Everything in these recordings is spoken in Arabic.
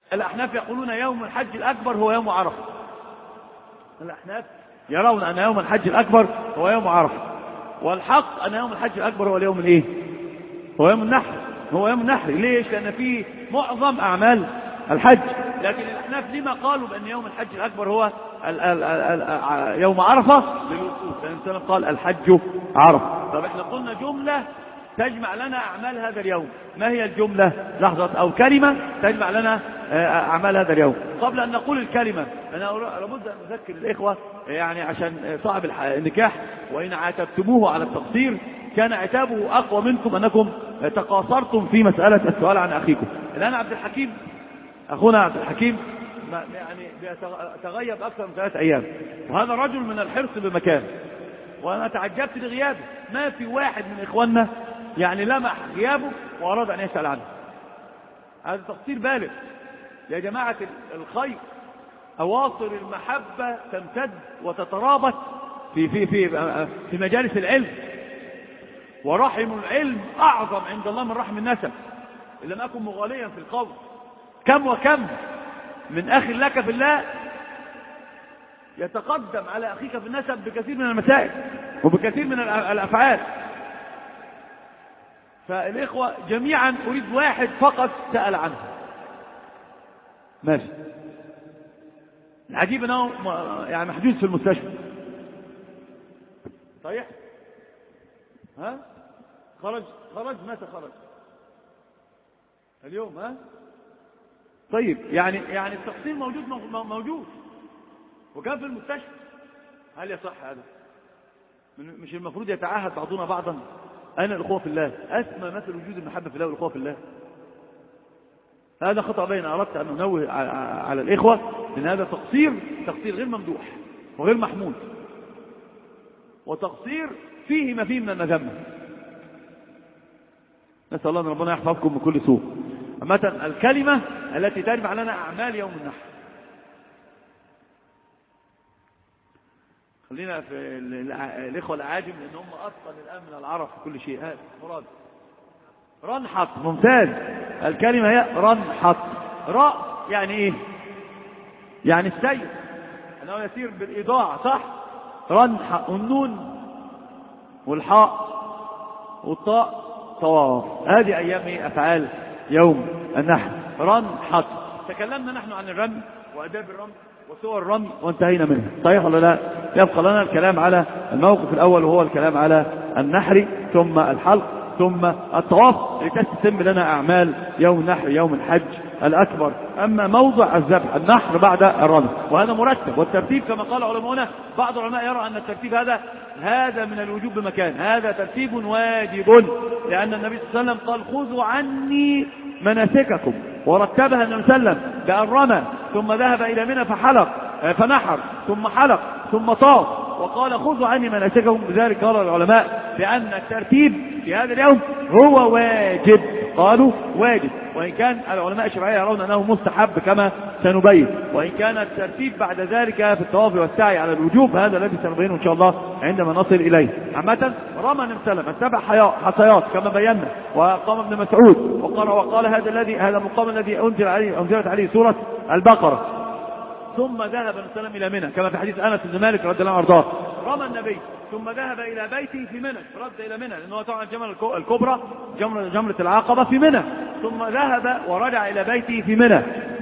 الأحناف يقولون يوم الحج الأكبر هو يوم عرفة. الأحناف يرون أن يوم الحج الأكبر هو يوم عرفة، والحق أن يوم الحج الأكبر هو اليوم الإيه؟ هو يوم النحر. هو يوم النحر. ليش؟ لأن فيه معظم أعمال الحج. لكن الأحناف لما قالوا بأن يوم الحج الأكبر هو يوم عرفة؟ للوقوف، لأن النبي قال الحج عرفة. طب احنا قلنا جملة تجمع لنا أعمال هذا اليوم، ما هي الجملة؟ لحظة، أو كلمة تجمع لنا أعمال هذا اليوم. قبل أن نقول الكلمة أنا لابد أن أذكر الإخوة يعني عشان صاحب النكاح وإن عاتبتموه على التقصير كان عتابه أقوى منكم أنكم تقاصرتم في مسألة السؤال عن أخيكم. الآن عبد الحكيم، أخونا عبد الحكيم يعني تغيب أكثر من 3 أيام، وهذا رجل من الحرص بمكان، وأنا تعجبت لغيابه. ما في واحد من إخواننا يعني لمح غيابه وأراد أن يسأل عنه. هذا تقصير بالغ يا جماعة الخير. أواصر المحبة تمتد وتترابط في مجالس العلم، ورحم العلم أعظم عند الله من رحم النسب، إن لم أكن مغاليا في القول. كم وكم من أخ لك في الله يتقدم على أخيك في النسب بكثير من المسائل وبكثير من الأفعال. فالإخوة جميعا أريد واحد فقط سأل عنه. ماشي. العجيب أنه يعني محجوز في المستشفى. صحيح؟ ها؟ خرج متى خرج؟ اليوم. ها؟ طيب يعني التقصير موجود وكان في المستشفى. هل يصح هذا؟ مش المفروض يتعاهد بعضنا بعضا؟ أنا الأخوة في الله أسمى مثل وجود المحبة في الله والأخوة في الله. هذا خطأ بين. أردت أن أنوه على الإخوة لأن هذا تقصير غير ممدوح وغير محمود، وتقصير فيه ما فيه من المذمة. نسأل الله أن ربنا يحفظكم من كل سوء. مثلا الكلمة التي تجمع لنا أعمال يوم النحر. خلينا في الإخوة العاجم لأن هم أتقن الآن من العرب في كل شيء. هذا مراد رنحط. ممتاز. الكلمة هي رنحط. راء يعني إيه؟ يعني السير، أنه يسير بالإضاعة. صح؟ رنحط. النون والحاء والطاء طواف. هذه أيام أفعال يوم النحر. رنحط. تكلمنا نحن عن الرمي وأداب الرمي وصور الرمي وانتهينا منها. صحيح ولا لا؟ يبقى لنا الكلام على الموقف الأول وهو الكلام على النحر ثم الحلق ثم الطواف لتتم لنا أعمال يوم النحر يوم الحج الأكبر. أما موضع الذبح النحر بعد الرمي، وهذا مرتب. والترتيب كما قال علماؤنا، بعض العلماء يرى أن الترتيب هذا من الوجوب بمكان، هذا ترتيب واجب، لأن النبي صلى الله عليه وسلم قال خذوا عني مناسككم، ورتبها النبي صلى الله عليه وسلم بأن رمى ثم ذهب إلى منى فنحر ثم حلق ثم طاف، وقال خذوا عني مناسككم. لذلك قال العلماء بأن الترتيب في هذا اليوم هو واجب. قالوا واجب، وإن كان العلماء الشرعية يرون أنه مستحب كما سنبين، وإن كان الترتيب بعد ذلك في الطواف والسعي على الوجوب هذا الذي سنبينه إن شاء الله عندما نصل إليه. عامة رمى النبي صلى الله عليه وسلم 7 حصيات كما بينا، وقام ابن مسعود وقال هذا المقام الذي أنزلت عليه سورة البقرة. ثم ذهب النبي صلى الله عليه وسلم إلى منى كما في حديث أنس بن مالك رضي الله عنه وارضاه. رمى النبي ثم ذهب إلى بيته في منى، رد إلى منى لأنه طبعا الجمرة الكبرى جمرة العقبة في منى، ثم ذهب ورجع إلى بيته في منى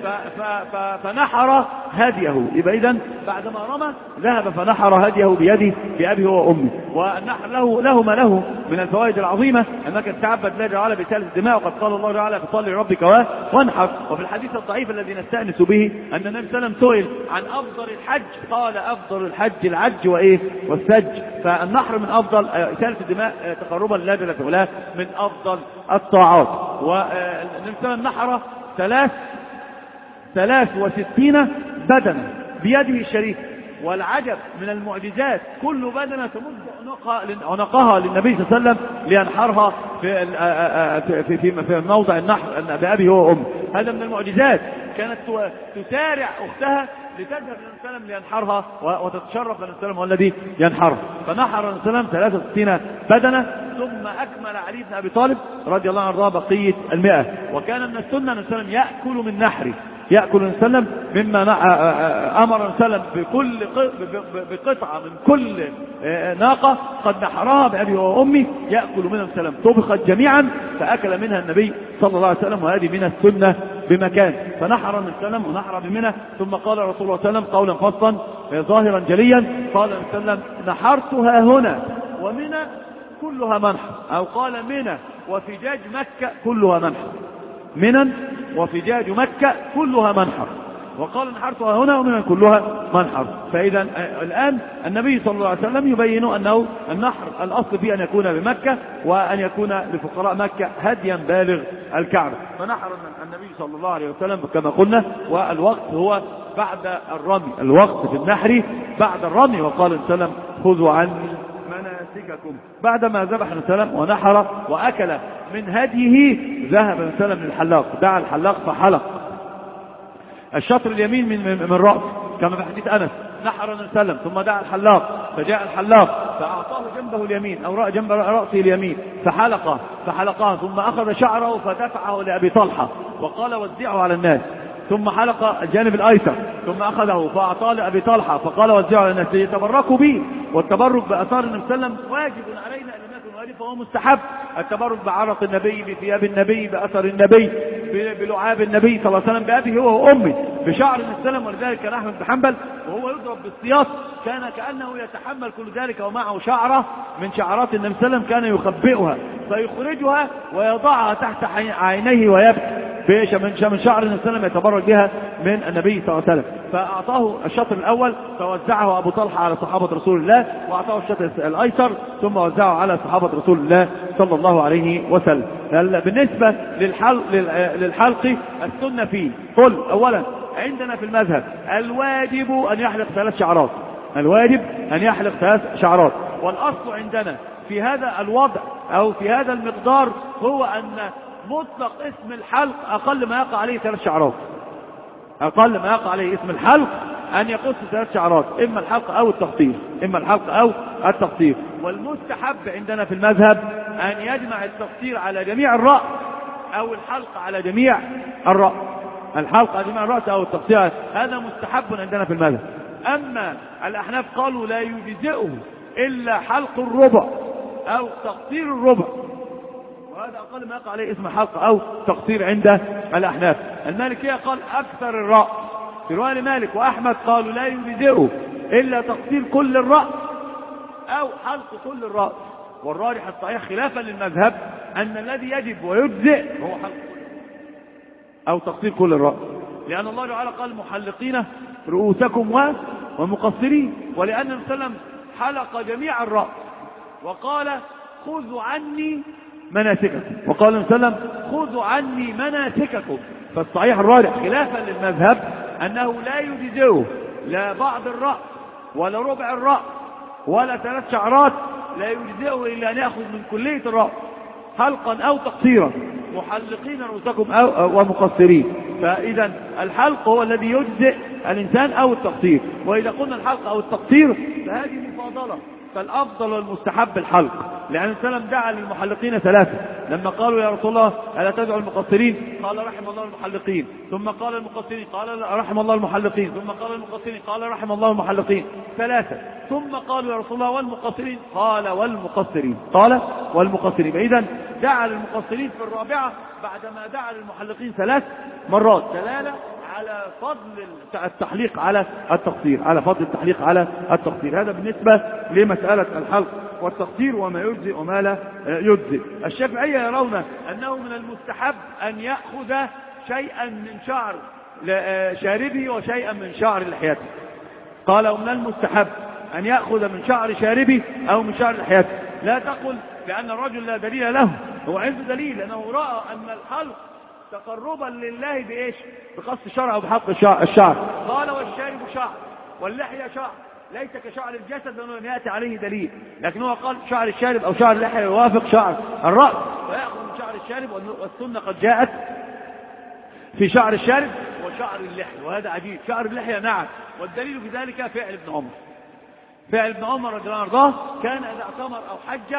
فنحر هديه. يبقى إذن بعدما رمى ذهب فنحر هديه بيده بأبيه وأمه. والنحر له ما له من الفوائد العظيمة، أنك تتعبد الله تعالى بسالة الدماء، وقد قال الله تعالى فصل لربك وانحر. وفي الحديث الضعيف الذي نستأنس به أن النبي صلى الله عليه وسلم سئل عن أفضل الحج قال أفضل الحج العج والسج. فالنحر من أفضل سالة الدماء تقربا لله جل وعلا من أفضل الطاعات. والنبي صلى الله عليه وسلم نحر 63 بدنة بيده الشريف. والعجب من المعجزات كل بدنة تمد عنقها للنبي صلى الله عليه وسلم لينحرها في موضع النحر بأبيه وأمه. هذا من المعجزات. كانت تسارع أختها لتذهب للنبي صلى الله عليه وسلم لينحرها وتتشرف للنبي صلى الله عليه وسلم والذي ينحرها. فنحر النبي صلى الله عليه وسلم 63 بدنة، ثم أكمل علي بن أبي طالب رضي الله عنه بقية 100. وكان من السنة أن النبي صلى الله عليه وسلم يأكل من نحره، يأكل النبي صلى الله عليه وسلم مما أمر النبي صلى الله عليه وسلم بقطعة من كل ناقة قد نحرها بأبي وأمي يأكل منها النبي صلى الله عليه وسلم، طبخت جميعا فأكل منها النبي صلى الله عليه وسلم، وهذه من السنة بمكان. فنحر النبي صلى الله عليه وسلم ونحر بمنى، ثم قال رسول الله صلى الله عليه وسلم قولا فصلا ظاهرا جليا، قال النبي صلى الله عليه وسلم نحرتها هنا ومنى كلها منحر، أو قال منى وفجاج مكة كلها منحر، منى وفجاج مكة كلها منحر، وقال نحرتها هنا ومنى كلها منحر. فإذا الآن النبي صلى الله عليه وسلم يبين أنه النحر الأصل فيه أن يكون بمكة، وأن يكون لفقراء مكة هديا بالغ الكعبة. فنحر النبي صلى الله عليه وسلم كما قلنا، والوقت هو بعد الرمي، الوقت في النحر بعد الرمي. وقال النبي صلى الله عليه وسلم خذوا عني مناسككم. بعدما ذبح النبي صلى الله عليه وسلم ونحر وأكل من هديه، ذهب النبي صلى الله عليه وسلم للحلاق، دعا الحلاق فحلق الشطر اليمين من رأس كما في حديث أنس. نحر النبي صلى الله عليه وسلم ثم دعا الحلاق، فجاء الحلاق فأعطاه جنبه اليمين أو جنب رأسه اليمين فحلقه، ثم أخذ شعره فدفعه لأبي طلحة وقال وزعه على الناس، ثم حلق الجانب الأيسر ثم أخذه فأعطاه لأبي طلحة فقال وزعه على الناس ليتبركوا به. والتبرك بأثار النبي صلى الله عليه وسلم واجب علينا أن نكون واجب، فهو مستحب. التبرك بعرق النبي، بثياب النبي، بأثر النبي، بلعاب النبي صلى الله عليه وسلم، بأبيه هو وأمه، بشعر النبي صلى الله عليه وسلم. ولذلك كان أحمد بن حنبل وهو يضرب بالسياط كان كأنه يتحمل كل ذلك ومعه شعرة من شعرات النبي صلى الله عليه وسلم كان يخبئها فيخرجها ويضعها تحت عينيه ويبكي من شعر النبي صلى الله عليه وسلم يتبرك بها من النبي صلى الله عليه وسلم. فأعطاه الشطر الأول فوزعه أبو طلحة على صحابة رسول الله، وأعطاه الشطر الأيسر ثم وزعه على صحابة رسول الله صلى الله عليه وسلم. بالنسبة للحلق السنة فيه، قل أولا عندنا في المذهب الواجب أن يحلق 3 شعرات، الواجب أن يحلق 3 شعرات. والأصل عندنا في هذا الوضع أو في هذا المقدار هو أن مطلق اسم الحلق أقل ما يقع عليه 3 شعرات، أقل ما يقع عليه اسم الحلق أن يقص 3 شعرات، إما الحلق أو التقصير، إما الحلق أو التقصير. والمستحب عندنا في المذهب أن يجمع التقصير على جميع الرأس أو الحلق على جميع الرأس، الحلق على جميع الرأس أو التقصير، هذا مستحب عندنا في المذهب. أما الأحناف قالوا لا يجزئه إلا حلق الربع أو تقصير الربع، وهذا أقل ما يقع عليه اسم حلق أو تقصير عند الأحناف. المالكية قال أكثر الرأس، في رواية مالك وأحمد قالوا لا يجزئه إلا تقصير كل الرأس أو حلق كل الرأس. والراجح الصحيح خلافا للمذهب أن الذي يجب ويجزئ هو حلق أو تقصير كل الرأس، لأن الله تعالى قال محلقين رؤوسكم ومقصرين، ولأن النبي صلى الله عليه وسلم حلق جميع الرأس وقال خذوا عني مناسككم، وقال النبي صلى الله عليه وسلم خذوا عني مناسككم. فالصحيح الراجح خلافا للمذهب أنه لا يجزئه لا بعض الرأس ولا ربع الرأس ولا 3 شعرات، لا يجزئه إلا أن يأخذ من كلية الرأس حلقا أو تقصيرا، محلقين رؤوسكم أو ومقصرين. فإذا الحلق هو الذي يجزئ الإنسان أو التقصير. وإذا قلنا الحلق أو التقصير فهذه مفاضلة، فالأفضل والمستحب الحلق، لأن السلام دعا للمحلقين 3 لما قالوا يا رسول الله ألا تدعو المقصرين؟ قال رحم الله المحلقين، ثم قال المقصرين قال رحم الله المحلقين، ثم قال المقصرين قال رحم الله المحلقين 3، ثم قالوا يا رسول الله والمقصرين؟ قال والمقصرين، قال والمقصرين. فإذا دعا للمقصرين في الرابعة بعدما دعا للمحلقين 3 مرات، دلالة على فضل التحليق على التقصير، على فضل التحليق على التقصير. هذا بالنسبة لمسألة الحلق والتقصير وما يجزئ وما لا يجزئ. الشافعية يرون أنه من المستحب أن يأخذ شيئا من شعر شاربه وشيئا من شعر لحيته. قال ومن المستحب أن يأخذ من شعر شاربه أو من شعر لحيته. لا تقل بأن الرجل لا دليل له، هو عنده دليل لأنه رأى أن الحلق تقربا لله بإيش؟ بقص الشعر أو بحلق الشعر. قال والشارب شعر واللحية شعر ليس كشعر الجسد لأنه لم يأتي عليه دليل، لكن هو قال شعر الشارب أو شعر اللحية يوافق شعر الرأس ويأخذ من شعر الشارب، والسنة قد جاءت في شعر الشارب وشعر اللحية، وهذا عجيب. شعر اللحية نعم، والدليل في ذلك فعل ابن عمر. فعل ابن عمر رضي الله عنه كان إذا اعتمر أو حج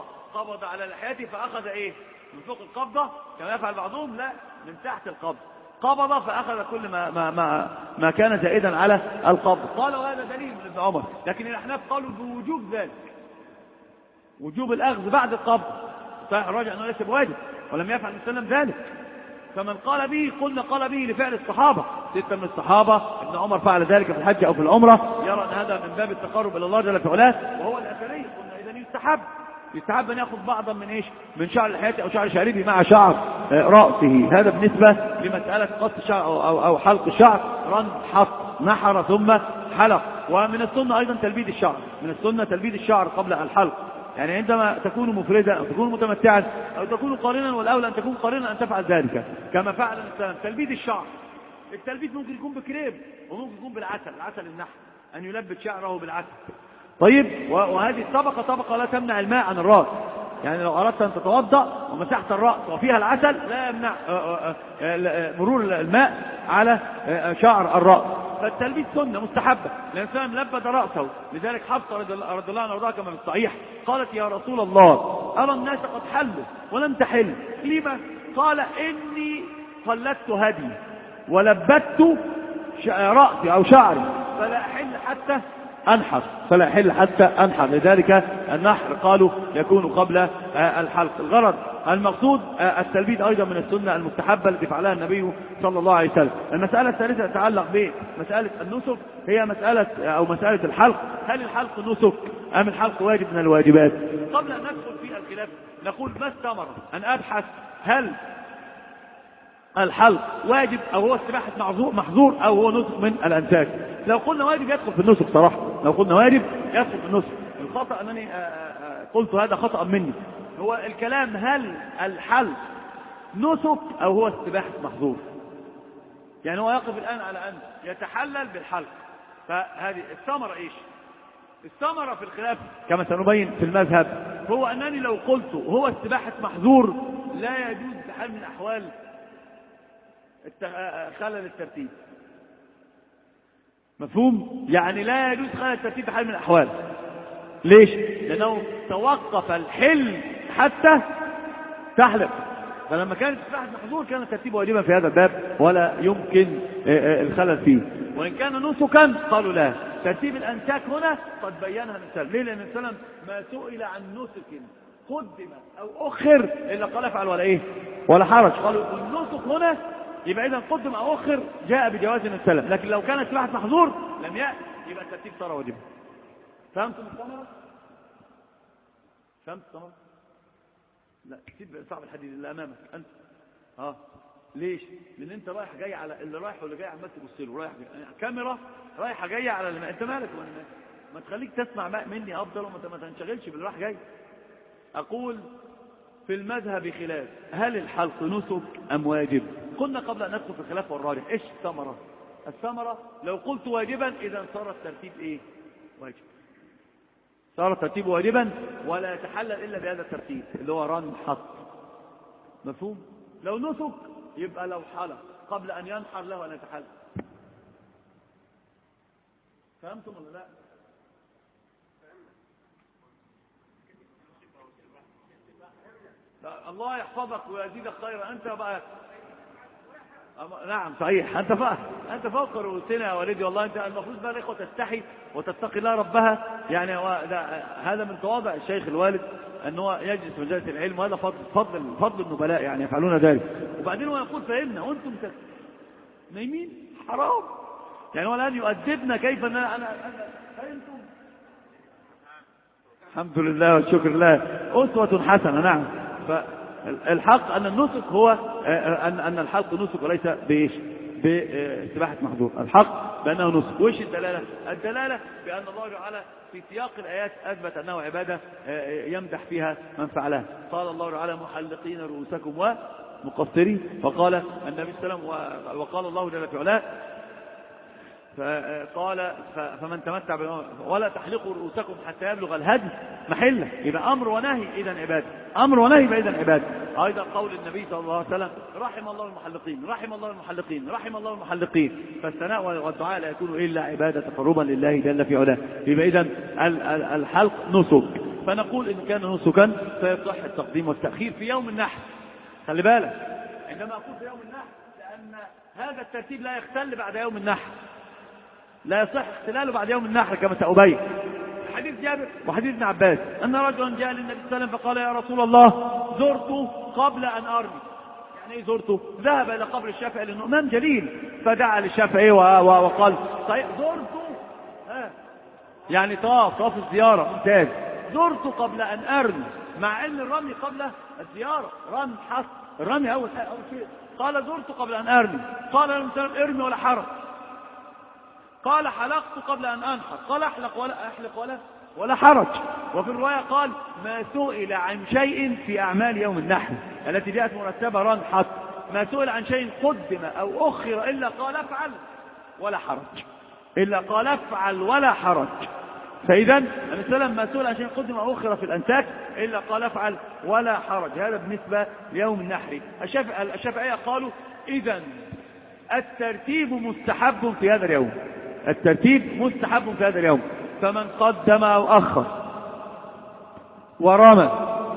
قبض على لحيته فأخذ إيه؟ من فوق القبضة كما يفعل بعضهم، لا من تحت القبض، قبض فأخذ كل ما كان زائدا على القبض. قالوا هذا دليل من ابن عمر، لكن الأحناف قالوا بوجوب ذلك، وجوب الأخذ بعد القبض. صحيح الراجع أنه ليس بواجب ولم يفعل وسلم ذلك، فمن قال به قلنا قال به لفعل الصحابة، 6 من الصحابة، ابن عمر فعل ذلك في الحج أو في العمرة، يرى أن هذا من باب التقرب إلى الله جل في علاه، وهو الأثري. قلنا إذا يستحب أن يأخذ بعضا من إيش؟ من شعر لحيته أو شعر شاربه مع شعر رأسه. هذا بالنسبة لمسألة قص الشعر أو حلق الشعر. رن حط نحر ثم حلق. ومن السنة أيضا تلبيد الشعر، من السنة تلبيد الشعر قبل الحلق، يعني عندما تكون مفردا أو تكون متمتعا أو تكون قارنا، والأولى أن تكون قارنا أن تفعل ذلك كما فعل الإسلام. تلبيد الشعر، التلبيد ممكن يكون بكريم وممكن يكون بالعسل، العسل النحل، أن يلبد شعره بالعسل. طيب، وهذه طبقة لا تمنع الماء عن الرأس، يعني لو أردت أن تتوضأ ومسحت الرأس وفيها العسل لا يمنع مرور الماء على شعر الرأس. فالتلبيد سنة مستحبة، الإنسان لبد رأسه. لذلك حفصة رضي الله عنها كما في الصحيح قالت يا رسول الله أرى الناس قد حلوا ولم تحل، لما؟ قال إني قلدت هدي ولبدت رأسي أو شعري فلا أحل حتى أنحر. لذلك النحر قالوا يكون قبل الحلق. الغرض المقصود التلبيد أيضا من السنة المستحبة التي فعلها النبي صلى الله عليه وسلم. المسألة الثالثة تتعلق بمسألة النسك، هي مسألة الحلق. هل الحلق نسك أم الحلق واجب من الواجبات؟ قبل أن ندخل في الخلاف نقول ما الثمرة أن أبحث هل الحلق واجب أو هو استباحة محظور أو هو نسك من الأنساك. لو قلنا واجب يدخل في النسك صراحة، لو قلنا واجب يدخل في النسك. الخطأ أنني قلت هذا خطأ مني، هو الكلام هل الحلق نسك أو هو استباحة محظور. يعني هو يقف الآن على أن يتحلل بالحلق، فهذه الثمرة إيش؟ الثمرة في الخلاف كما سنبين في المذهب هو أنني لو قلت هو استباحة محظور لا يجوز بحال من الأحوال خلل الترتيب. مفهوم؟ يعني لا يجوز خلل الترتيب بحال من الأحوال. ليش؟ لأنه توقف الحل حتى تحلق، فلما كانت استباحة محظور كان الترتيب واجبا في هذا الباب ولا يمكن الخلل فيه. وإن كان نسكا قالوا لا، ترتيب الأنساك هنا قد بينها الإنسان. ليه؟ لأن الإنسان ما سئل عن نسك قدم أو أخر إلا قال افعل ولا إيه ولا حرج. قالوا النسك هنا يبقى إذا قدم أو أخر جاء بجواز السلام، لكن لو كانت استباحة محظور لم يأتي يبقى الترتيب صار واجبا. فهمتم الثمرة؟ فهمت الثمرة؟ لا كتير صعب الحديث اللي أمامك أنت. ليش؟ لأن أنت رايح جاي على اللي رايح واللي جاي عمال تبص له، رايح كاميرا رايحة جاية على اللي أنت مالك وأنا مالك. ما تخليك تسمع مني أفضل وما تنشغلش باللي رايح جاي. أقول في المذهب خلاف هل الحلق نسك أم واجب؟ قلنا قبل أن ندخل في الخلاف والراجح إيش الثمرة؟ الثمرة لو قلت واجبا إذا صار الترتيب إيه؟ واجب. صار الترتيب واجبا ولا يتحلل إلا بهذا الترتيب اللي هو رن حط. مفهوم؟ لو نسك يبقى لو حلق قبل أن ينحر له أن يتحلل. فهمتم ولا لا؟ الله يحفظك ويزيدك خيرا. أنت بقى نعم صحيح، أنت فوق رؤوسنا يا والدي والله. أنت المفروض بقى الإخوة تستحي وتتقي الله ربها. يعني هذا من تواضع الشيخ الوالد أن هو يجلس في مجالس العلم، وهذا فضل النبلاء يعني يفعلون ذلك. وبعدين هو يقول فهمنا وأنتم نايمين حرام. يعني هو الآن يؤدبنا كيف أنا فهمتم. الحمد لله والشكر لله، أسوة حسنة. نعم. فالحق أن النسك هو أن الحلق نسك وليس بإيش؟ باستباحة محظور. الحق بأنه نسك. وإيش الدلالة؟ الدلالة بأن الله تعالى في سياق الآيات أثبت أنه عبادة يمدح فيها من فعلها. قال الله تعالى محلقين رؤوسكم ومقصرين، وقال النبي صلى الله عليه وسلم وقال الله جل في علاه فقال فمن تمتع ولا تحلقوا رؤوسكم حتى يبلغ الهدي محله. يبقى أمر ونهي إذن عبادة، أمر ونهي إذن عبادة. أيضا قول النبي صلى الله عليه وسلم رحم الله المحلقين رحم الله المحلقين رحم الله المحلقين. فالثناء والدعاء لا يكون إلا عبادة تقربا لله جل في علاه. يبقى إذن الحلق نسك. فنقول إن كان نسكا فيصح التقديم والتأخير في يوم النحر. خلي بالك عندما أقول في يوم النحر لأن هذا الترتيب لا يختل بعد يوم النحر، لا يصح اختلاله بعد يوم النحر كما سأبين. حديث جابر وحديث ابن عباس أن رجلا جاء للنبي صلى الله عليه وسلم فقال يا رسول الله زرت قبل أن أرمي. يعني ايه زرته؟ ذهب إلى قبر الشافعي لأنه إمام جليل، فدعا للشافعي وقال طيب زرته يعني طاف الزيارة، ممتاز. زرت قبل أن أرمي، مع أن الرمي قبل الزيارة، رمي حصر، الرمي أول شيء. قال زرت قبل أن أرمي، قال ارمي ولا حرج. قال حلقت قبل أن أنحر، قال أحلق ولا حرج. وفي الرواية قال ما سئل عن شيء في أعمال يوم النحر التي جاءت مرتبة رنحت، ما سئل عن شيء قدم أو أخر إلا قال افعل ولا حرج، فإذا النبي صلى الله عليه وسلم ما سئل عن شيء قدم أو أخر في الأنساك إلا قال افعل ولا حرج. هذا بالنسبة ليوم النحر. الشافعية قالوا إذن الترتيب مستحب في هذا اليوم، الترتيب مستحب في هذا اليوم. فمن قدم أو أخر ورمى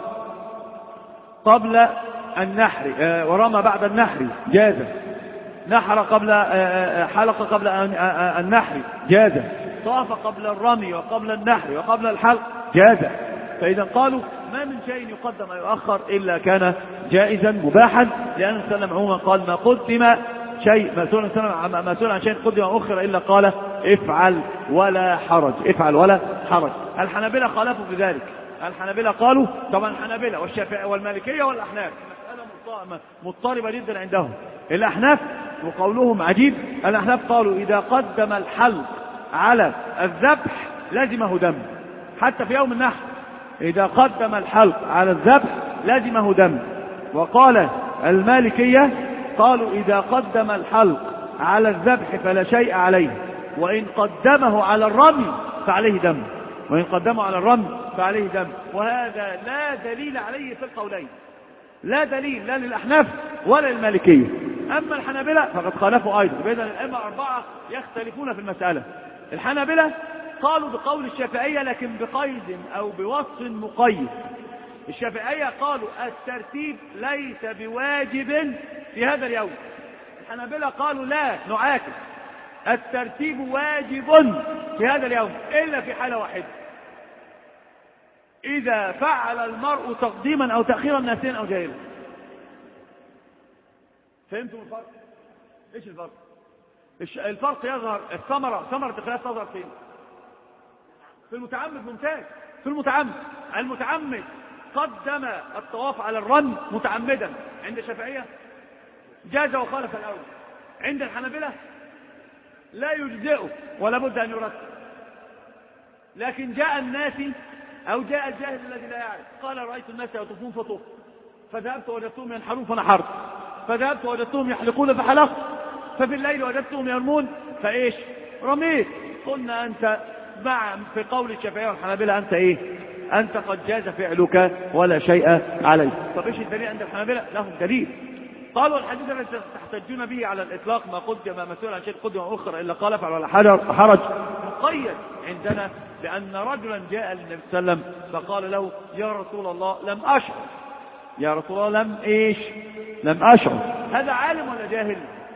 قبل النحر ورمى بعد النحر جاز، نحر قبل حلق قبل النحر جاز، طاف قبل الرمي وقبل النحر وقبل الحلق جاز. فإذا قالوا ما من شيء يقدم أو يؤخر إلا كان جائزا مباحا، لأن النبي صلى الله عليه وسلم عموما قال ما قدم شيء ما سئل عن شيء قدم أو أخر إلا قال افعل ولا حرج. الحنابلة خالفوا بذلك. الحنابلة قالوا طبعا الحنابلة والشافعية والمالكية والأحناف مسألة مضطربة جدا عندهم. الأحناف وقولهم عجيب، الأحناف قالوا إذا قدم الحلق على الذبح لازمه دم، حتى في يوم النحر إذا قدم الحلق على الذبح لازمه دم. وقال المالكية قالوا إذا قدم الحلق على الذبح فلا شيء عليه، وإن قدمه على الرمي فعليه دم، وهذا لا دليل عليه في القولين، لا دليل لا للأحناف ولا للمالكية. أما الحنابلة فقد خالفوا أيضا. بإذن الأئمة أربعة يختلفون في المسألة. الحنابلة قالوا بقول الشافعية لكن بقيد أو بوصف مقيد. الشافعية قالوا الترتيب ليس بواجب في هذا اليوم. الحنابلة قالوا لا، نعاكس، الترتيب واجب في هذا اليوم إلا في حالة واحدة، إذا فعل المرء تقديما أو تأخيرا ناسيا أو جاهلا. فهمتم الفرق؟ إيش الفرق؟ الفرق يظهر، ثمرة الخلاف تظهر فين؟ في المتعمد. ممتاز. في المتعمد قدم الطواف على الرمي متعمدا، عند الشافعية جاز وخالف الأول، عند الحنابلة لا يجزئه ولا بد أن يرتب. لكن جاء الناس أو جاء الجاهل الذي لا يعرف قال رأيت الناس يطوفون فطوف، فذهبت وجدتهم ينحرون فنحرت، فذهبت وجدتهم يحلقون فحلقت، ففي الليل وجدتهم يرمون فإيش؟ رميت. قلنا أنت مع في قول الشافعية والحنابلة أنت إيه؟ أنت قد جاز فعلك ولا شيء عليك. طب إيش الدليل عند الحنابلة؟ لهم دليل. قالوا الحديث الذي تحتجون به على الإطلاق ما قدم ما مسؤول عن شيء قدم أخر إلا قال فعل ولا حرج مقيد عندنا، لأن رجلا جاء للنبي صلى الله عليه وسلم فقال له يا رسول الله لم أشعر. يا رسول الله لم أشعر. هذا عالم ولا جاهل؟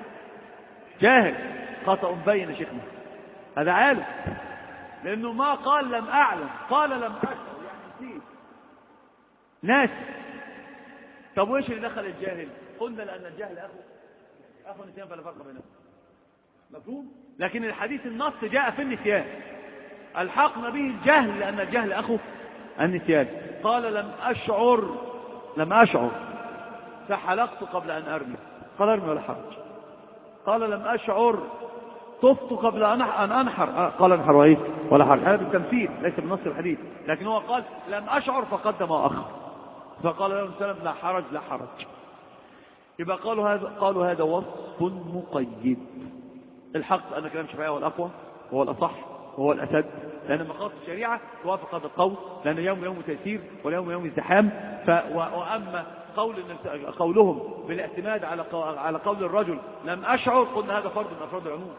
جاهل. خطأ بين يا شيخنا، هذا عالم، لأنه ما قال لم أعلم، قال لم أشعر يعني نسيت، ناس. طب وإيش اللي دخل الجاهل؟ قلنا لأن الجهل أخو النسيان فلا فرق بينهم. مفهوم؟ لكن الحديث النص جاء في النسيان، الحقنا به الجهل لأن الجهل أخو النسيان. قال لم أشعر فحلقت قبل أن أرمي، قال أرمي ولا حرج. قال لم أشعر طفت قبل أن أنحر، قال انحر وإيه ولا حرج. هذا بالتمثيل ليس بنص الحديث، لكن هو قال لم أشعر فقدم وأخر، فقال له السلام لا حرج. يبقى قالوا هذا وصف مقيد. الحق أن كلام الشافعية هو الأقوى وهو الأصح وهو الأسد، لأن مقاصد الشريعة توافق هذا القول، لأن يوم تيسير واليوم ازدحام. وأما قولهم بالاعتماد على قول الرجل لم أشعر، قلنا هذا فرد من أفراد العموم،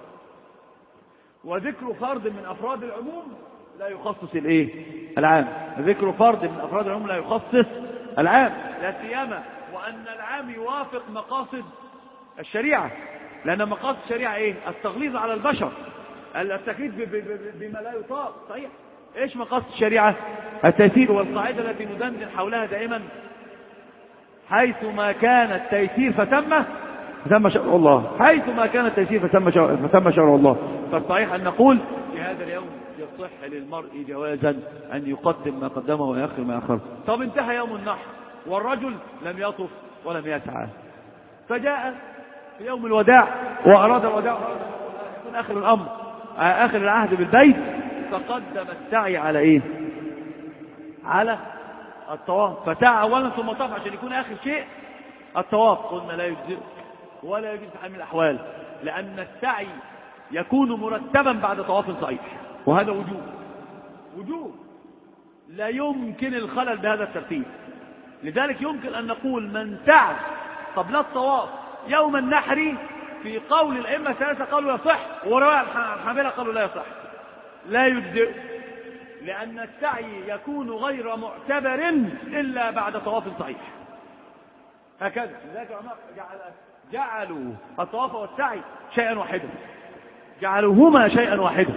وذكر فرد من أفراد العموم لا يخصص العام. ذكر فرد من أفراد العموم لا يخصص العام، لا سيما وأن العام يوافق مقاصد الشريعة. لأن مقاصد الشريعة إيه؟ التغليظ على البشر، التكليف بما لا يطاق. صحيح. إيش مقاصد الشريعة؟ التيسير. والقاعدة التي ندندن حولها دائما: حيث ما كان التيسير فتم شرع الله، حيث ما كان التيسير فتم شرع الله. فالصحيح أن نقول في هذا اليوم يصح للمرء جوازا أن يقدم ما قدمه ويأخر ما أخره. طب انتهى يوم النحر والرجل لم يطف ولم يسعى، فجاء في يوم الوداع وأراد الوداع، يكون آخر الأمر آخر العهد بالبيت، فقدم السعي على إيه؟ على الطواف. فسعى أولا ثم طاف عشان يكون آخر شيء الطواف. قلنا لا يجزئ ولا يجوز في حال من الأحوال، لأن السعي يكون مرتبا بعد طواف صحيح، وهذا وجوب لا يمكن الخلل بهذا الترتيب. لذلك يمكن أن نقول من سعى قبل الطواف يوم النحر، في قول الأئمة الثلاثة قالوا يصح، ورواية الحنابلة قالوا لا يصح، لا يجزئ، لأن السعي يكون غير معتبر إلا بعد طواف صحيح. هكذا. لذلك جعلوا الطواف والسعي شيئا واحدا، جعلوهما شيئا واحدا.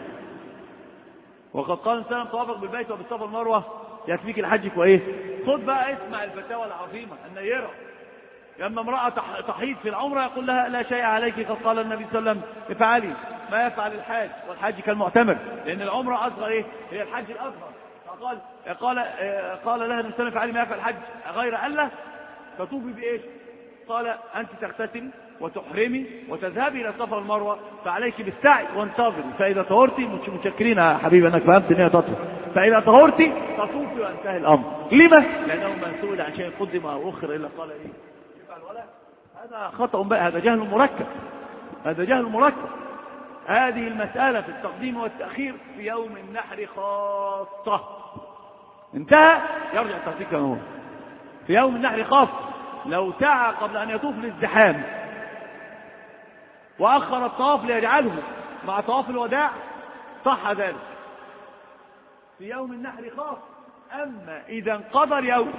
وقد قال الإنسان طوافك بالبيت وبالصفا والمروة يكفيك الحج وإيه. خذ بقى اسمع الفتاوى العظيمة النيرة. لما امرأة تحيض في العمرة يقول لها لا شيء عليك، قد قال النبي صلى الله عليه وسلم افعلي ما يفعل الحاج، والحج كالمعتمر، لأن العمرة أصغر إيه؟ هي الحج الأصغر. قال لها النبي صلى الله عليه وسلم افعلي ما يفعل الحج غير ألا تطوفي بإيش؟ قال أنت تغتسلي وتحرمي وتذهبي إلى الصفا والمروة، فعليك بالسعي وانتظري، فإذا طهرتي متشكرين يا حبيبي أنك فهمت أن هي تطهر، فإذا طهرتي تطوفي وانتهي الأمر. لما؟ لأنه ما سئل عن شيء قدم أو أخر إلا قال إيه؟ يفعل ولا؟ هذا خطأ بقى، هذا جهل مركب، هذا جهل مركب. هذه المسألة في التقديم والتأخير في يوم النحر خاصة، انتهى يرجع الترتيب كما هو. في يوم النحر خاصة، لو سعى قبل أن يطوف الازدحام وأخر الطواف ليجعله مع طواف الوداع صح ذلك في يوم النحر خاص. أما إذا انقضى يوم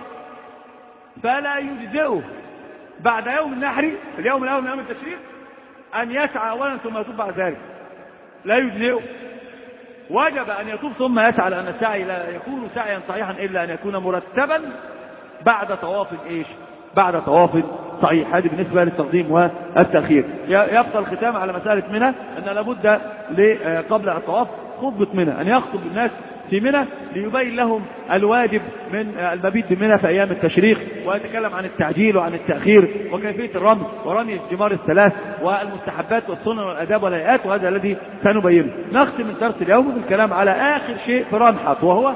فلا يجزئه بعد يوم النحر في اليوم الأول من يوم التشريق أن يسعى أولا ثم يطوف بعد ذلك، لا يجزئه. وجب أن يطوف ثم يسعى، لأن السعي لا يكون سعيا صحيحا إلا أن يكون مرتبا بعد طواف إيش؟ بعد طواف صحيح. هذه بالنسبة للتقديم والتأخير. يبقى الختام على مسألة منى أن لابد قبل الطواف خطبة منى، أن يخطب الناس في منى ليبين لهم الواجب من المبيت بمنى في أيام التشريق، ويتكلم عن التعجيل وعن التأخير وكيفية الرمي ورمي الجمار الثلاث والمستحبات والسنن والأداب والهيئات، وهذا الذي سنبينه. نختم من درس اليوم بالكلام على آخر شيء في رنحط، وهو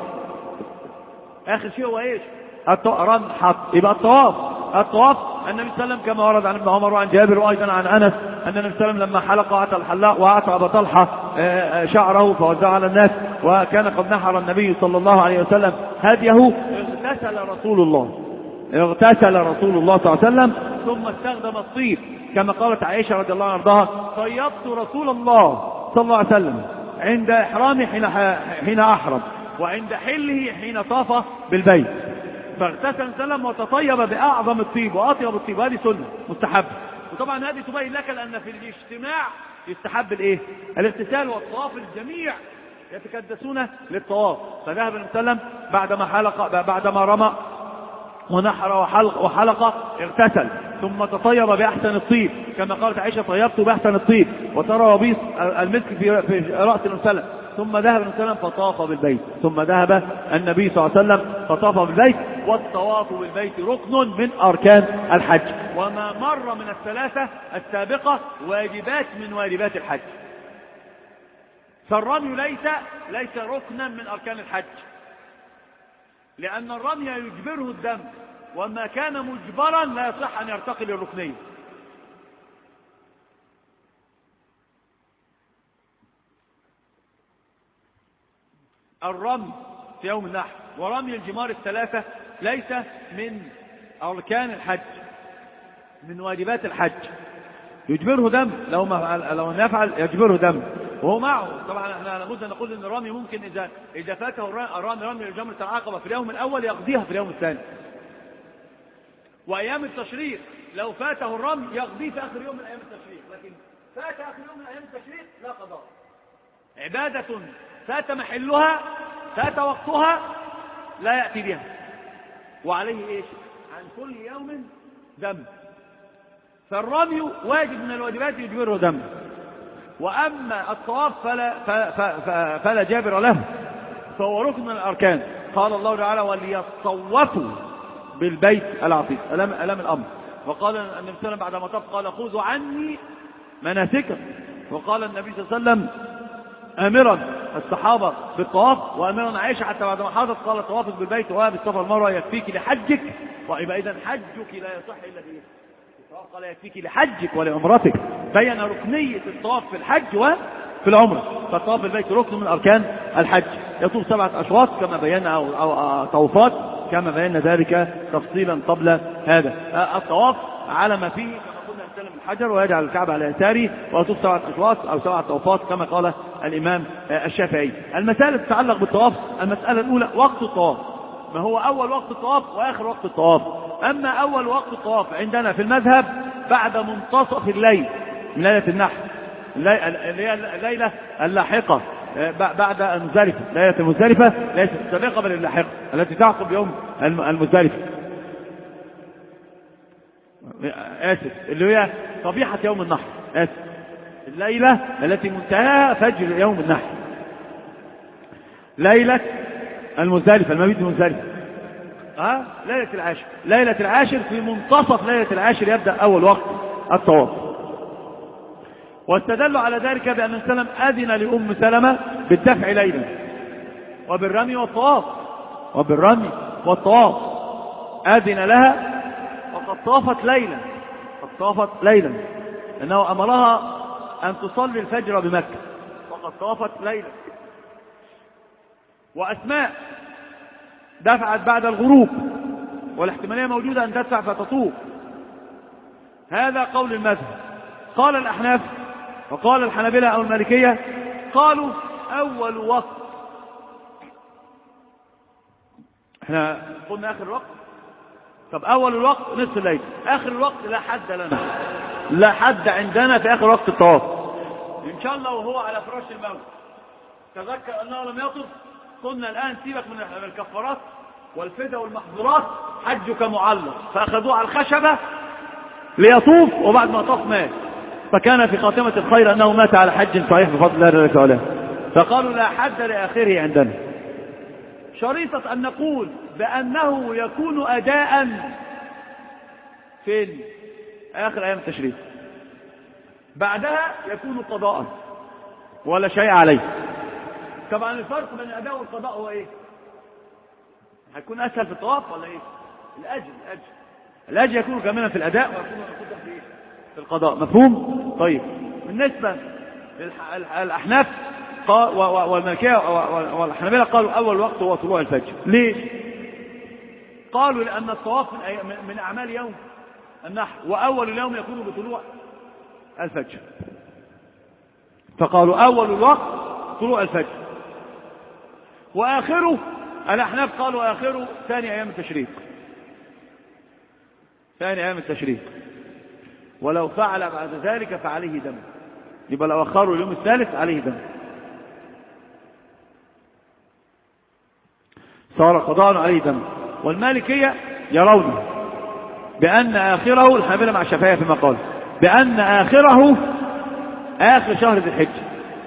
آخر شيء هو إيش؟ رنحط. يبقى الطواف النبي صلى الله عليه وسلم كما ورد عن ابن عمر وعن جابر وأيضا عن أنس أن النبي صلى الله عليه وسلم لما حلق وأعطى الحلاق وأعطى أبا طلحة شعره فوزعه على الناس، وكان قد نحر النبي صلى الله عليه وسلم هديه، اغتسل رسول الله صلى الله عليه وسلم ثم استخدم الطيب كما قالت عائشة رضي الله عنها: طيبت رسول الله صلى الله عليه وسلم عند إحرامه حين أحرم، وعند حله حين طاف بالبيت، فاغتسل سلم وتطيب بأعظم الطيب وأطيب الطيب. هذه سنة مستحب، وطبعا هذه تبين لك لأن في الاجتماع يستحب الايه؟ الاغتسال والطواف. الجميع يتكدسون للطواف. فذهب النبي صلى الله عليه وسلم بعدما رمى ونحر وحلق اغتسل ثم تطيب بأحسن الطيب كما قالت عائشة: طيبت بأحسن الطيب وترى وبيص المسك في رأس النبي صلى الله عليه وسلم. ثم ذهب النبي صلى الله عليه وسلم فطاف بالبيت، ثم ذهب النبي صلى الله عليه وسلم فطاف بالبيت. والطواف بالبيت ركن من أركان الحج، وما مر من الثلاثة السابقة واجبات من واجبات الحج. فالرمي ليس ركنا من أركان الحج، لأن الرمي يجبره الدم، وما كان مجبرا لا يصح أن يرتقي للركنية. الرمي في يوم النحر ورمي الجمار الثلاثة ليس من أركان الحج، من واجبات الحج. يجبره دم، لو نفعل يجبره دم وهو معه. طبعا احنا لابد ان نقول ان الرمي ممكن اذا فاته رمي جمرة العقبة في اليوم الاول يقضيها في اليوم الثاني. وايام التشريق لو فاته الرمي يقضيه في آخر يوم من أيام التشريق، لكن فات آخر يوم من أيام التشريق لا قضاء. عبادة فات محلها فات وقتها لا يأتي بها، وعليه إيش؟ عن كل يوم دم. فالرمي واجب من الواجبات يجبره دم، وأما الطواف فلا جابر له، فهو ركن من الأركان. قال الله تعالى وليطوفوا بالبيت العتيق، ألم الأمر. وقال النبي صلى الله عليه وسلم بعدما طاف قال خذوا عني مناسكا. وقال النبي صلى الله عليه وسلم آمرا الصحابة بالطواف، وآمرا عائشة حتى بعدما حاضت قال طوافك بالبيت وبالصفا والمروة يكفيك لحجك. ويبقى إذن حجك لا يصح إلا به. الطواف قال يكفيك لحجك ولعمرتك، بين ركنية الطواف في الحج وفي العمرة. فالطواف بالبيت ركن من أركان الحج. يطوف 7 أشواط كما بينا، أو طوفات كما بينا ذلك تفصيلا قبل هذا. الطواف على ما فيه من الحجر ويجعل الكعبة على يساره، ويطوف 7 أشواط أو 7 طوفات كما قال الإمام الشافعي. المسائل تتعلق بالطواف: المسألة الأولى وقت الطواف، ما هو أول وقت الطواف وآخر وقت الطواف. أما أول وقت الطواف عندنا في المذهب بعد منتصف الليل من ليلة النحر، الليلة اللاحقة بعد المزدلفة. ليلة المزدلفة ليست السابقة بل اللاحقة التي تعقب يوم المزدلفة، آسف، اللي هي صبيحة يوم النحر، آسف، الليلة التي منتهاها فجر يوم النحر، ليلة المزدلفة، المبيت المزدلفة، ليلة العاشر. ليلة العاشر في منتصف ليلة العاشر يبدأ أول وقت الطواف. واستدلوا على ذلك بأن النبي صلى الله عليه وسلم أذن لأم سلمة بالدفع ليلا وبالرمي والطواف، وبالرمي والطواف أذن لها، وقد طافت ليلا، قد طافت ليلا، لأنه أمرها أن تصلي الفجر بمكة، وقد طافت ليلا. وأسماء دفعت بعد الغروب، والاحتمالية موجودة أن تدفع فتطوف. هذا قول المذهب. قال الأحناف وقال الحنابلة أو المالكية قالوا أول وقت، احنا قلنا آخر الوقت، طب أول الوقت نصف الليل، آخر الوقت لا حد لنا، لا حد عندنا في آخر وقت الطواف. إن شاء الله وهو على فراش الموت تذكر أنه لم يطف، قلنا الآن سيبك من الكفارات والفدى والمحظورات، حجك معلق، فأخذوه على الخشبة ليطوف، وبعد ما طاف مات، فكان في خاتمة الخير أنه مات على حج صحيح بفضل الله تعالى. فقالوا لا حد لآخره عندنا، شريطة أن نقول بأنه يكون أداء فين؟ آخر أيام التشريق، بعدها يكون قضاء ولا شيء عليه. طبعا الفرق بين الأداء والقضاء هو إيه؟ هيكون أسهل في الطواف ولا إيه؟ الأجر يكون كاملا في الأداء ويكون مقدم في إيه؟ في القضاء. مفهوم؟ طيب، بالنسبة للأحناف والمالكية والحنابلة قالوا أول وقت هو طلوع الفجر. ليش؟ قالوا لأن الطواف من أعمال يوم النحر، وأول اليوم يكون بطلوع الفجر، فقالوا أول الوقت طلوع الفجر، وآخره الأحناف قالوا آخره ثاني أيام التشريق، ثاني أيام التشريق، ولو فعل بعد ذلك فعليه دم، يبقى لو أخروا اليوم الثالث عليه دم، صار قضاء عليه دم. والمالكية يرون بأن آخره، الحنابلة مع الشافعية فيما قال، بأن آخره آخر شهر ذي الحجة،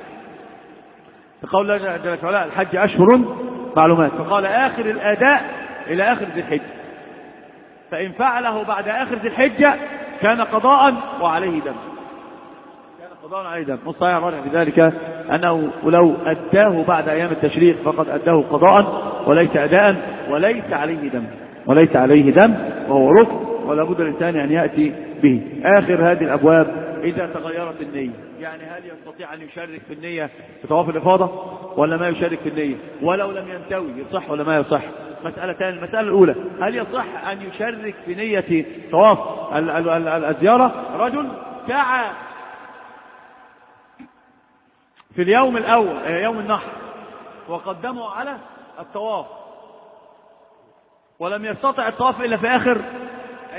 فقال الله جل وعلا الحج أشهر معلومات، فقال آخر الأداء إلى آخر ذي الحجة، فإن فعله بعد آخر ذي الحجة كان قضاء وعليه دم، كان قضاء عليه دم. والصحيح الراجح في ذلك أنه لو أداه بعد أيام التشريق فقد أداه قضاء وليس أداء، وليس عليه دم، وليس عليه دم، وهو ركن ولا بد الإنسان أن يأتي به. آخر هذه الأبواب إذا تغيرت النية، يعني هل يستطيع أن يشارك في النية في طواف الإفاضة ولا ما يشارك في النية؟ ولو لم ينتوي يصح ولا ما يصح؟ مسألتان. المسألة الأولى، هل يصح أن يشارك في نية طواف الزيارة؟ رجل سعى في اليوم الأول يوم النحر وقدمه على الطواف، ولم يستطع الطواف إلا في آخر أيام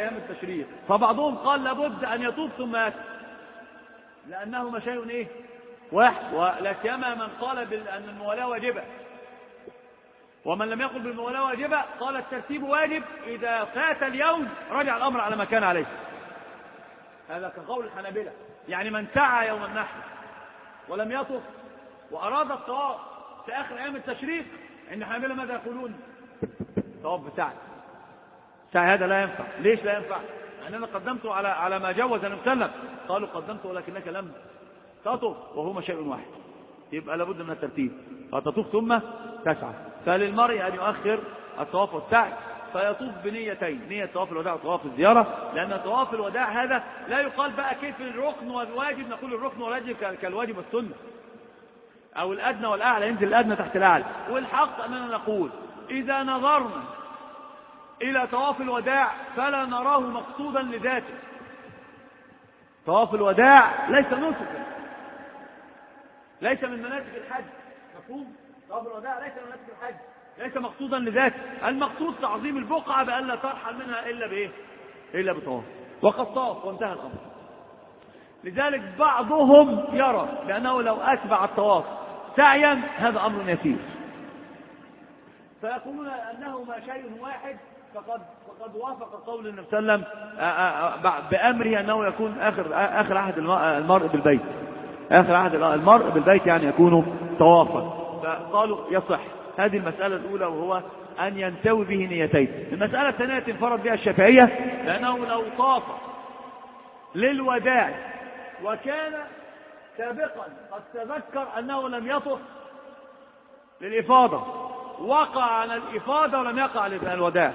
أيام التشريق، فبعضهم قال لابد أن يطوف ثم يأتي، لأنهما شيء إيه؟ واحد. ولا سيما من قال أن الموالاة واجبة، ومن لم يقل بالموالاة واجبة قال الترتيب واجب، إذا فات اليوم رجع الأمر على ما كان عليه. هذا كقول الحنابلة. يعني من سعى يوم النحر ولم يطف وأراد الطواف في آخر أيام التشريق، عند الحنابلة ماذا يقولون؟ طواف بسعي. سعي هذا لا ينفع. ليش لا ينفع؟ لأننا قدمته على ما جوز النبي صلى الله عليه وسلم. قالوا قدمته ولكنك لم تطف وهما شيء واحد، يبقى لابد من الترتيب، فتطوف ثم تسعى. فللمرء أن يؤخر الطواف والسعي، فيطوف بنيتين، نية طواف الوداع وطواف الزيارة، لأن طواف الوداع هذا لا يقال بقى كيف الركن والواجب، نقول الركن والواجب كالواجب والسنة، أو الأدنى والأعلى، ينزل الأدنى تحت الأعلى. والحق أننا نقول إذا نظرنا إلى طواف الوداع فلا نراه مقصودا لذاته. طواف الوداع ليس نسكا، ليس من مناسك الحج، مفهوم؟ طواف الوداع ليس من مناسك الحج، ليس مقصودا لذاته. المقصود تعظيم البقعة بأن لا ترحل منها إلا بإيه؟ إلا بطواف. وقد طاف وانتهى الأمر. لذلك بعضهم يرى بأنه لو أتبع الطواف سعيا هذا أمر يسير، فيقولون أنهما شيء واحد، فقد وافق قول النبي صلى الله عليه وسلم بأمره أنه يكون آخر عهد المرء بالبيت، آخر عهد المرء بالبيت يعني يكون طوافا. فقالوا يصح. هذه المسألة الأولى، وهو أن ينتوي به نيتين. المسألة الثانية انفرد بها الشافعية، لأنه لو طاف للوداع وكان سابقا قد تذكر أنه لم يطف للإفاضة، وقع على الإفاضة ولم يقع على الوداع.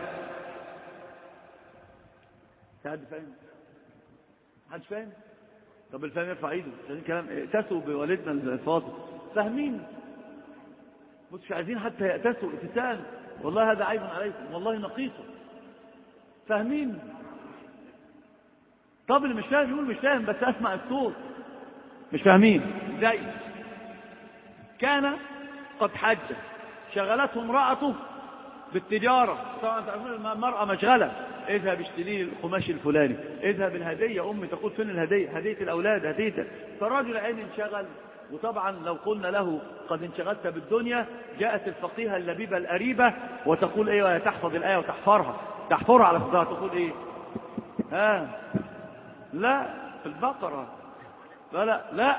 حد فاهم؟ حد فاهم؟ طب الفهم يرفع ايده. كلام ائتسوا بوالدنا الفاضل، فاهمين؟ مش عايزين حتى يأتسوا ائتسان، والله هذا عيب عليكم، والله نقيصة. فاهمين؟ طب اللي مش فاهم يقول مش فاهم، بس اسمع الصوت. مش فاهمين؟ زي كان قد حج، شغلته امرأته بالتجارة. طبعا تعرفون المرأة مشغلة، اذهب اشتري القماش الفلاني، اذهب الهدية، امي تقول فين الهدية؟ هدية الاولاد، هدية. فالرجل عين انشغل، وطبعا لو قلنا له قد انشغلت بالدنيا، جاءت الفقيهة اللبيبة القريبة وتقول ايه؟ تحفظ الآية تحفرها على صدرها، تقول ايه؟ لا في البقرة، لا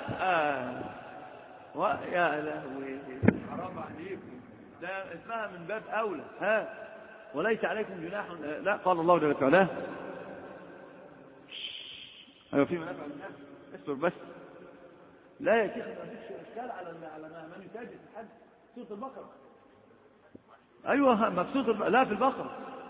يا لهوي حرام عليكم، ده اسمها من باب أولى. وليس عليكم جناح. لا، قال الله جل وعلا. أيوة في منافع الناس، اصبر بس. لا يا شيخ، ما فيش إشكال على من يتاجر في الحج. سورة البقرة. أيوة مبسوط. لا في البقرة.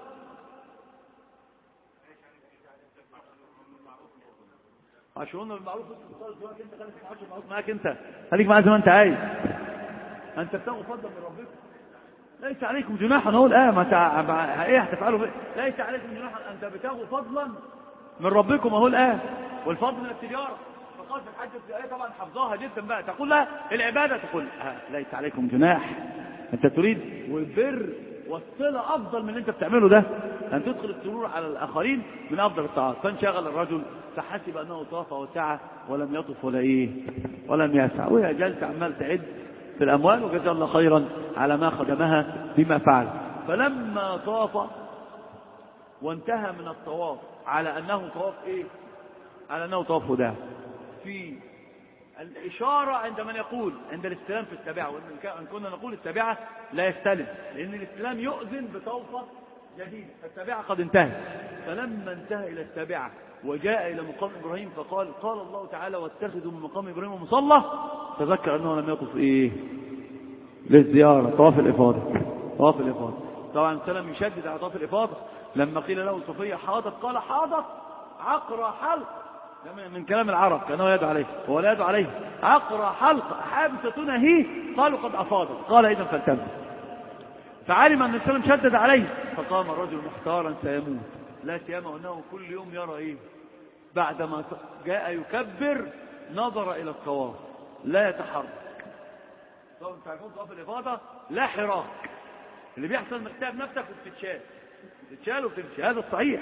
عشرون بالمعروف. انت خليك معاش المعروف معاك، انت خليك معاه زي ما انت عايز. انت بتاخد فضلا من ربكم. ليس عليكم جناح، نقول ايه هتفعلوا؟ ليس عليكم جناح، انت بتاخذوا فضلا من ربكم، اهو والفضل من التجاره. فقال في الحج الآية طبعا حفظها جدا بقى، تقول لها العباده، تقول ليس عليكم جناح. انت تريد والبر والصله افضل من اللي انت بتعمله ده، ان تدخل السرور على الاخرين من افضل الطاعات. فانشغل الرجل فحسب انه طاف وسعى ولم يطف ولم يسعى، وهي جالسه عمال تعد في الاموال، وجزا الله خيرا على ما خدمها بما فعل. فلما طاف وانتهى من الطواف على انه طواف ايه؟ على انه طواف وداع. في الإشارة عند من يقول عند الاستلام في السابعة، وإن كنا نقول السابعة لا يستلم، لأن الاستلام يؤذن بطوفة جديدة، فالسابعة قد انتهت. فلما انتهى إلى السابعة وجاء إلى مقام إبراهيم قال الله تعالى واتخذوا من مقام إبراهيم مصلى، تذكر أنه لم يطف إيه؟ للزيارة، طواف الإفاضة. طبعا سلم يشدد على طواف الإفاضة. لما قيل له صفية حاضت، قال حاضت عقرى حلق، من كلام العرب كانوا يدعو عليه، هو لا يدعو عليه، عقرى حلق حابستنا هي، قالوا قد أفاضت، قال إذن فالتزم. فعلم أن السلام شدد عليه، فقام الرجل محتارا سيموت، لا سيما أنه كل يوم يرى إيه؟ بعدما جاء يكبر نظر إلى الطواف لا يتحرك. طبعا تعرفون طواف الإفاضة لا حراك، اللي بيحصل انك تعب نفسك وبتتشال وبتمشي، هذا الصحيح.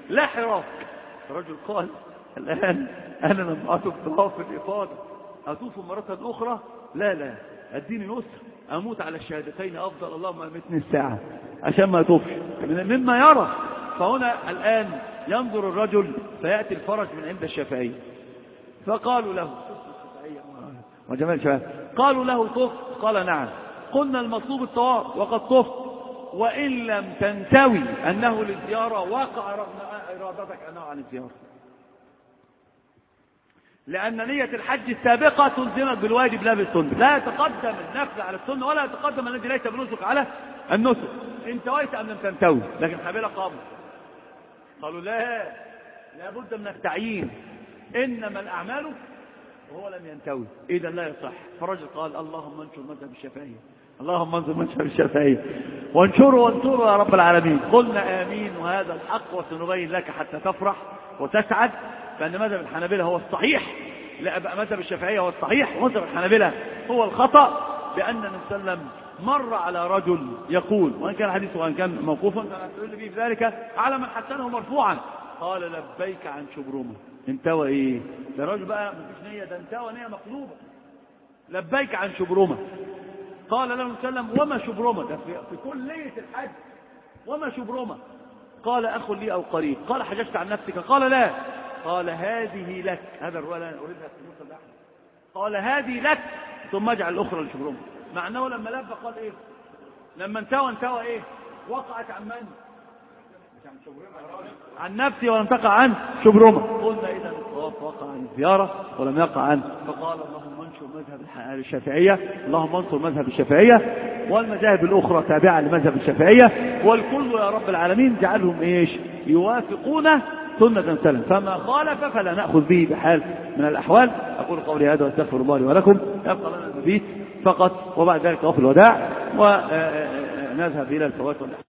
لا حراك. الرجل قال الآن أنا لم أطف طواف الإفاضة أطوف مرة أخرى؟ لا أديني يسر أموت على الشهادتين أفضل، اللهم أمتني الساعة عشان ما أطوفش مما يرى. فهنا الآن ينظر الرجل فيأتي الفرج من عند الشافعية، فقالوا له وجمال شباب قالوا له طف؟ قال نعم. قلنا المطلوب الطواف وقد طف، وإن لم تنتوي أنه للزيارة وقع رغم إرادتك أنه عن الزيارة، لأن نية الحج السابقة تلزمك بالواجب لا بالسنة. لا يتقدم النفل على السنة ولا يتقدم الذي ليس بنسك على النسك. انتويت أم لم تنتوي؟ لكن حبيلة قالوا لا بد من التعيين، إنما الأعمال وهو لم ينتوي إذا لا يصح. فرجل قال اللهم انشر مذهب الشافعية، اللهم انشر مذهب الشافعية وانشره يا رب العالمين. قلنا آمين وهذا الحق، وسنبين لك حتى تفرح وتسعد بأن مذهب الحنابلة هو الصحيح، لا بقى مذهب الشافعية هو الصحيح ومذهب الحنابلة هو الخطأ، بأن النبي صلى الله عليه وسلم مر على رجل يقول، وإن كان حديث وإن كان موقوفا فنستدل به في ذلك على من حسنه مرفوعا، قال لبيك عن شبرمة. انتوى ايه ده؟ الراجل بقى مفيش نية، ده انتوى نية مقلوبة. لبيك عن شبرمة. قال له صلى الله عليه وسلم وما شبرمة؟ ده في كلية الحج. وما شبرمة؟ قال أخ لي أو قريب. قال حججت عن نفسك؟ قال لا. قال هذه لك. هذا الرواية أنا أريدها في موسى الأحمد. قال هذه لك ثم اجعل الأخرى لشبرمة. مع أنه لما لبى قال إيه؟ لما انتوى إيه؟ وقعت عن من؟ عن نفسي ولم تقع عن شبرمة. قلنا إذا الطواف وقع عن الزيارة ولم يقع عنه. فقال اللهم انشر مذهب الشافعية، اللهم انصر مذهب الشافعية، والمذاهب الأخرى تابعة لمذهب الشافعية، والكل يا رب العالمين جعلهم إيش؟ يوافقون سنة سلم، فما خالف فلا نأخذ به بحال من الأحوال. أقول قولي هذا واستغفر الله لي ولكم. يبقى لنا المبيت فقط، وبعد ذلك طواف الوداع ونذهب إلى الفوات والأحوال.